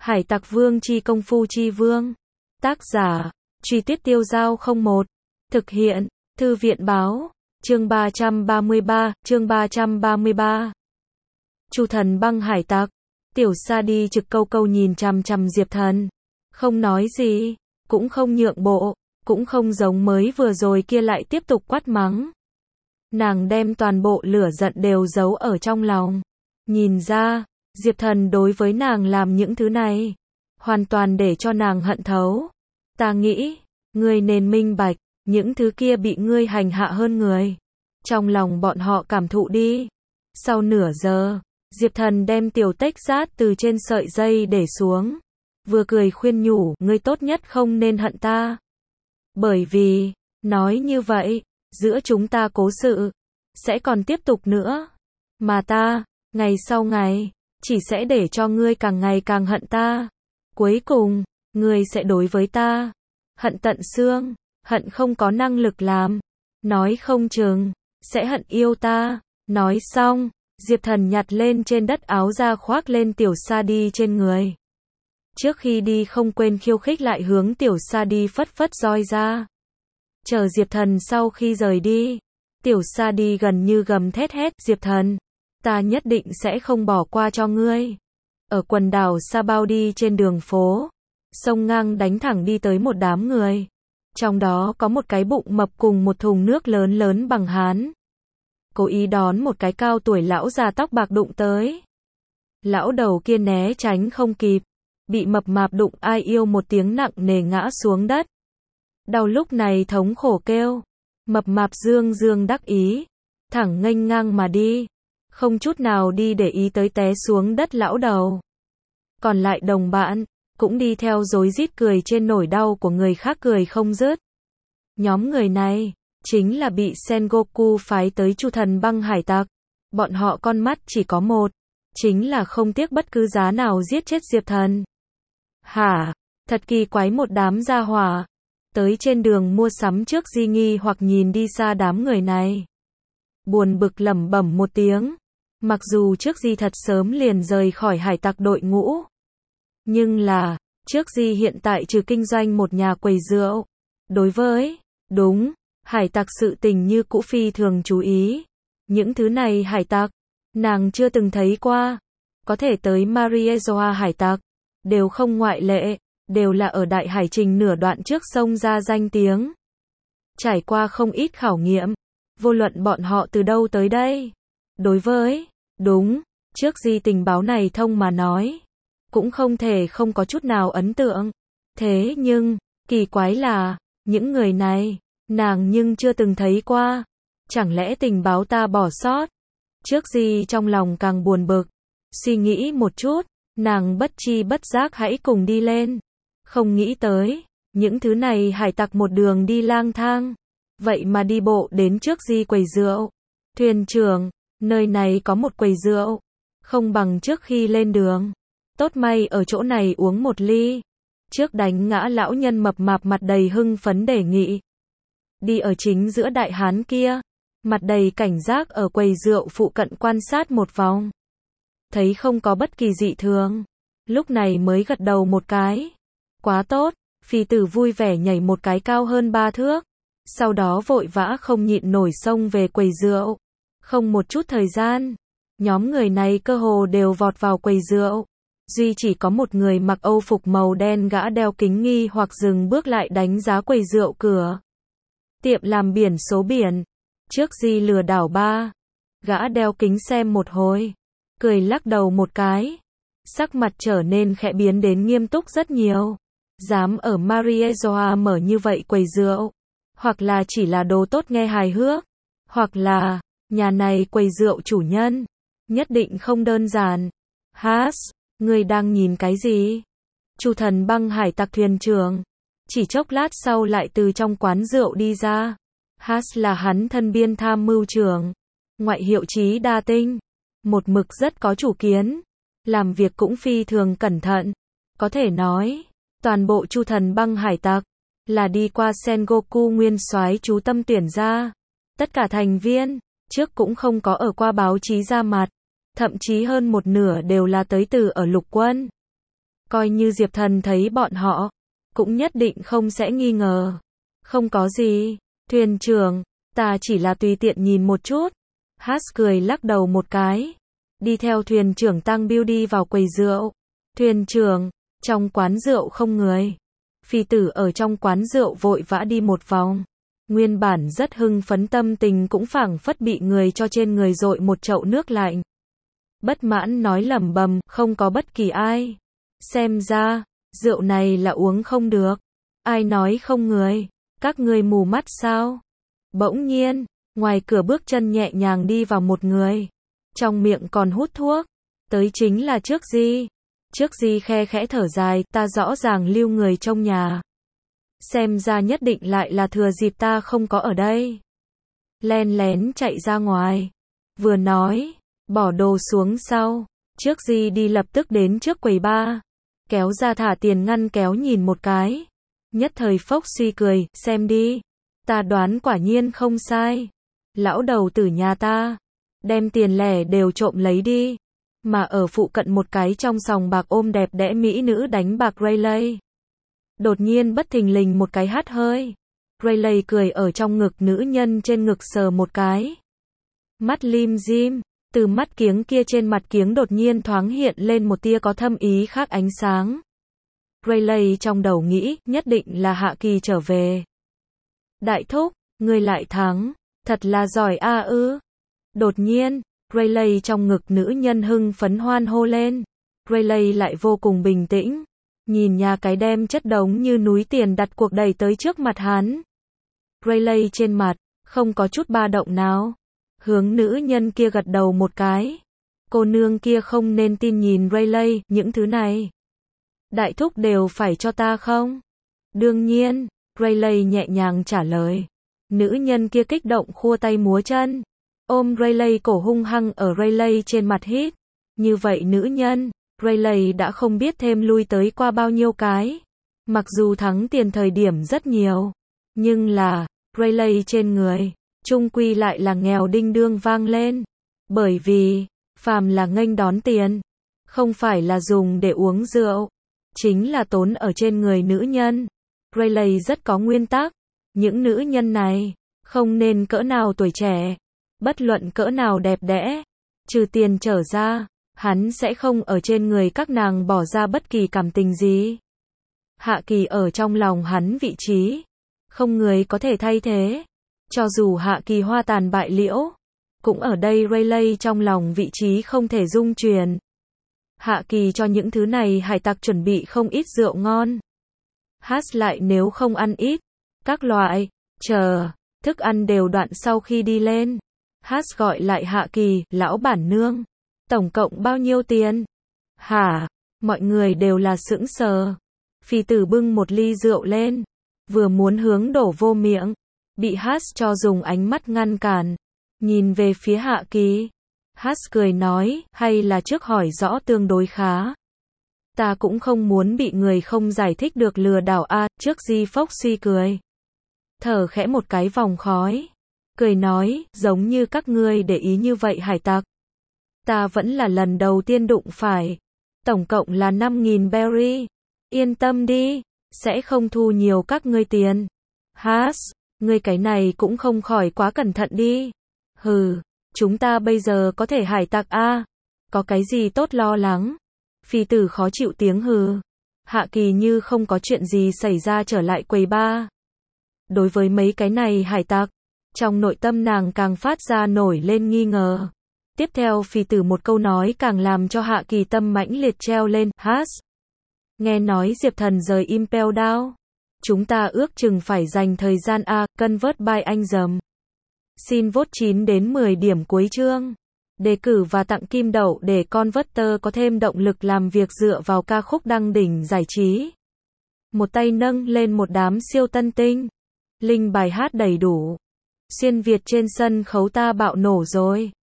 Hải Tặc Vương chi công phu chi vương. Tác giả, Truy Tuyết Tiêu Giao 01. Thực hiện, Thư viện Báo. Chương 333, chương 333. Chu Thần băng hải tặc. Tiểu Sa đi trực câu câu nhìn chằm chằm Diệp Thần. Không nói gì, cũng không nhượng bộ, cũng không giống mới vừa rồi kia lại tiếp tục quát mắng. Nàng đem toàn bộ lửa giận đều giấu ở trong lòng. Nhìn ra, Diệp Thần đối với nàng làm những thứ này, hoàn toàn để cho nàng hận thấu. Ta nghĩ, ngươi nên minh bạch, những thứ kia bị ngươi hành hạ hơn người. Trong lòng bọn họ cảm thụ đi. Sau nửa giờ, Diệp Thần đem tiểu tếch rát từ trên sợi dây để xuống. Vừa cười khuyên nhủ, ngươi tốt nhất không nên hận ta. Bởi vì, nói như vậy, giữa chúng ta cố sự, sẽ còn tiếp tục nữa. Mà ta, ngày sau ngày, chỉ sẽ để cho ngươi càng ngày càng hận ta. Cuối cùng, ngươi sẽ đối với ta hận tận xương, hận không có năng lực làm. Nói không chừng, sẽ hận yêu ta. Nói xong, Diệp Thần nhặt lên trên đất áo ra khoác lên Tiểu Sa đi trên người. Trước khi đi không quên khiêu khích lại hướng Tiểu Sa đi phất phất roi ra. Chờ Diệp Thần sau khi rời đi, Tiểu Sa đi gần như gầm thét hét, Diệp Thần, ta nhất định sẽ không bỏ qua cho ngươi. Ở quần đảo Sa Bao đi trên đường phố, sông ngang đánh thẳng đi tới một đám người. Trong đó có một cái bụng mập cùng một thùng nước lớn lớn bằng hán. Cố ý đón một cái cao tuổi lão già tóc bạc đụng tới. Lão đầu kia né tránh không kịp, bị mập mạp đụng ai yêu một tiếng nặng nề ngã xuống đất. Đau lúc này thống khổ kêu. Mập mạp dương dương đắc ý, thẳng nghênh ngang mà đi, không chút nào đi để ý tới té xuống đất lão đầu. Còn lại đồng bạn, cũng đi theo rối rít cười trên nỗi đau của người khác cười không dứt. Nhóm người này, chính là bị Sengoku phái tới Chu Thần băng hải tặc. Bọn họ con mắt chỉ có một, chính là không tiếc bất cứ giá nào giết chết Diệp Thần. Hả, thật kỳ quái một đám gia hỏa. Tới trên đường mua sắm trước di nghi hoặc nhìn đi xa đám người này. Buồn bực lẩm bẩm một tiếng. Mặc dù trước di thật sớm liền rời khỏi hải tặc đội ngũ. Nhưng là, trước di hiện tại trừ kinh doanh một nhà quầy rượu. Đối với, đúng, hải tặc sự tình như cũ phi thường chú ý. Những thứ này hải tặc, nàng chưa từng thấy qua. Có thể tới Mariezoa hải tặc, đều không ngoại lệ, đều là ở đại hải trình nửa đoạn trước sông ra danh tiếng. Trải qua không ít khảo nghiệm, vô luận bọn họ từ đâu tới đây. Đối với, đúng, trước di tình báo này thông mà nói, cũng không thể không có chút nào ấn tượng. Thế nhưng, kỳ quái là, những người này, nàng nhưng chưa từng thấy qua. Chẳng lẽ tình báo ta bỏ sót? Trước di trong lòng càng buồn bực, suy nghĩ một chút, nàng bất chi bất giác hãy cùng đi lên. Không nghĩ tới, những thứ này hải tặc một đường đi lang thang, vậy mà đi bộ đến trước di quầy rượu. Thuyền trưởng, nơi này có một quầy rượu, không bằng trước khi lên đường. Tốt may ở chỗ này uống một ly. Trước đánh ngã lão nhân mập mạp mặt đầy hưng phấn đề nghị. Đi ở chính giữa đại hán kia, mặt đầy cảnh giác ở quầy rượu phụ cận quan sát một vòng. Thấy không có bất kỳ dị thường, lúc này mới gật đầu một cái. Quá tốt, phi tử vui vẻ nhảy một cái cao hơn 3 thước. Sau đó vội vã không nhịn nổi xông về quầy rượu. Không một chút thời gian, nhóm người này cơ hồ đều vọt vào quầy rượu. Duy chỉ có một người mặc âu phục màu đen gã đeo kính nghi hoặc dừng bước lại đánh giá quầy rượu cửa. Tiệm làm biển số biển. Trước di lừa đảo ba. Gã đeo kính xem một hồi, cười lắc đầu một cái. Sắc mặt trở nên khẽ biến đến nghiêm túc rất nhiều. Dám ở Mariezoa mở như vậy quầy rượu, hoặc là chỉ là đồ tốt nghe hài hước, hoặc là, nhà này quầy rượu chủ nhân, nhất định không đơn giản. Haas, ngươi đang nhìn cái gì? Chu Thần băng hải tặc thuyền trưởng, chỉ chốc lát sau lại từ trong quán rượu đi ra. Haas là hắn thân biên tham mưu trưởng, ngoại hiệu Trí Đa Tinh, một mực rất có chủ kiến, làm việc cũng phi thường cẩn thận. Có thể nói, toàn bộ Chu Thần băng hải tặc là đi qua Sengoku nguyên soái chú tâm tuyển ra. Tất cả thành viên trước cũng không có ở qua báo chí ra mặt, thậm chí hơn một nửa đều là tới từ ở lục quân. Coi như Diệp Thần thấy bọn họ, cũng nhất định không sẽ nghi ngờ. Không có gì, thuyền trưởng, ta chỉ là tùy tiện nhìn một chút. Haas cười lắc đầu một cái. Đi theo thuyền trưởng Tăng Beauty vào quầy rượu. Thuyền trưởng, trong quán rượu không người. Phi tử ở trong quán rượu vội vã đi một vòng. Nguyên bản rất hưng phấn tâm tình cũng phảng phất bị người cho trên người dội một chậu nước lạnh. Bất mãn nói lẩm bẩm, không có bất kỳ ai. Xem ra, rượu này là uống không được. Ai nói không người? Các ngươi mù mắt sao? Bỗng nhiên, ngoài cửa bước chân nhẹ nhàng đi vào một người. Trong miệng còn hút thuốc. Tới chính là Trước Di. Trước Di khe khẽ thở dài, ta rõ ràng lưu người trong nhà. Xem ra nhất định lại là thừa dịp ta không có ở đây. Len lén chạy ra ngoài. Vừa nói, bỏ đồ xuống sau. Trước Di đi lập tức đến trước quầy bar. Kéo ra thả tiền ngăn kéo nhìn một cái. Nhất thời phốc suy cười, xem đi. Ta đoán quả nhiên không sai. Lão đầu tử nhà ta. Đem tiền lẻ đều trộm lấy đi. Mà ở phụ cận một cái trong sòng bạc ôm đẹp đẽ mỹ nữ đánh bạc Rayleigh. Đột nhiên bất thình lình một cái hắt hơi. Rayleigh cười ở trong ngực nữ nhân trên ngực sờ một cái. Mắt lim dim. Từ mắt kiếng kia trên mặt kiếng đột nhiên thoáng hiện lên một tia có thâm ý khác ánh sáng. Rayleigh trong đầu nghĩ, nhất định là Hạ Kỳ trở về. Đại thúc, ngươi lại thắng, thật là giỏi a ư. Đột nhiên, Rayleigh trong ngực nữ nhân hưng phấn hoan hô lên. Rayleigh lại vô cùng bình tĩnh, nhìn nhà cái đem chất đống như núi tiền đặt cuộc đẩy tới trước mặt hắn. Rayleigh trên mặt, không có chút ba động nào. Hướng nữ nhân kia gật đầu một cái. Cô nương kia không nên tin nhìn Rayleigh, những thứ này. Đại thúc đều phải cho ta không? Đương nhiên, Rayleigh nhẹ nhàng trả lời. Nữ nhân kia kích động khua tay múa chân. Ôm Rayleigh cổ hung hăng ở Rayleigh trên mặt hít. Như vậy nữ nhân, Rayleigh đã không biết thêm lui tới qua bao nhiêu cái. Mặc dù thắng tiền thời điểm rất nhiều. Nhưng là, Rayleigh trên người. Chung quy lại là nghèo đinh đương vang lên. Bởi vì, phàm là nghênh đón tiền, không phải là dùng để uống rượu, chính là tốn ở trên người nữ nhân. Rayleigh rất có nguyên tắc. Những nữ nhân này, không nên cỡ nào tuổi trẻ, bất luận cỡ nào đẹp đẽ, trừ tiền trở ra, hắn sẽ không ở trên người các nàng bỏ ra bất kỳ cảm tình gì. Hạ Kỳ ở trong lòng hắn vị trí, không người có thể thay thế. Cho dù Hạ Kỳ hoa tàn bại liễu, cũng ở đây Rayleigh trong lòng vị trí không thể dung chuyển. Hạ Kỳ cho những thứ này hải tặc chuẩn bị không ít rượu ngon. Haas lại nếu không ăn ít, các loại, thức ăn đều đoạn sau khi đi lên. Haas gọi lại Hạ Kỳ, lão bản nương, tổng cộng bao nhiêu tiền? Hả? Mọi người đều là sững sờ. Phi tử bưng một ly rượu lên, vừa muốn hướng đổ vô miệng, bị Haas cho dùng ánh mắt ngăn cản, nhìn về phía Hạ Kỳ. Haas cười nói, hay là trước hỏi rõ tương đối khá. Ta cũng không muốn bị người không giải thích được lừa đảo a. Trước Di phốc suy cười. Thở khẽ một cái vòng khói. Cười nói, giống như các ngươi để ý như vậy hải tặc. Ta vẫn là lần đầu tiên đụng phải. Tổng cộng là 5.000 berry. Yên tâm đi, sẽ không thu nhiều các ngươi tiền. Haas, ngươi cái này cũng không khỏi quá cẩn thận đi. Hừ, chúng ta bây giờ có thể hải tặc a. Có cái gì tốt lo lắng? Phi tử khó chịu tiếng hừ. Hạ Kỳ như không có chuyện gì xảy ra trở lại quầy bar. Đối với mấy cái này hải tặc, trong nội tâm nàng càng phát ra nổi lên nghi ngờ. Tiếp theo Phi tử một câu nói càng làm cho Hạ Kỳ tâm mãnh liệt treo lên. Haas, nghe nói Diệp Thần rời Impel Down. Chúng ta ước chừng phải dành thời gian convert by anh dầm. Xin vote 9 đến 10 điểm cuối chương. Đề cử và tặng kim đậu để Converter có thêm động lực làm việc dựa vào ca khúc đăng đỉnh giải trí. Một tay nâng lên một đám siêu tân tinh. Link bài hát đầy đủ. Xuyên Việt trên sân khấu ta bạo nổ rồi.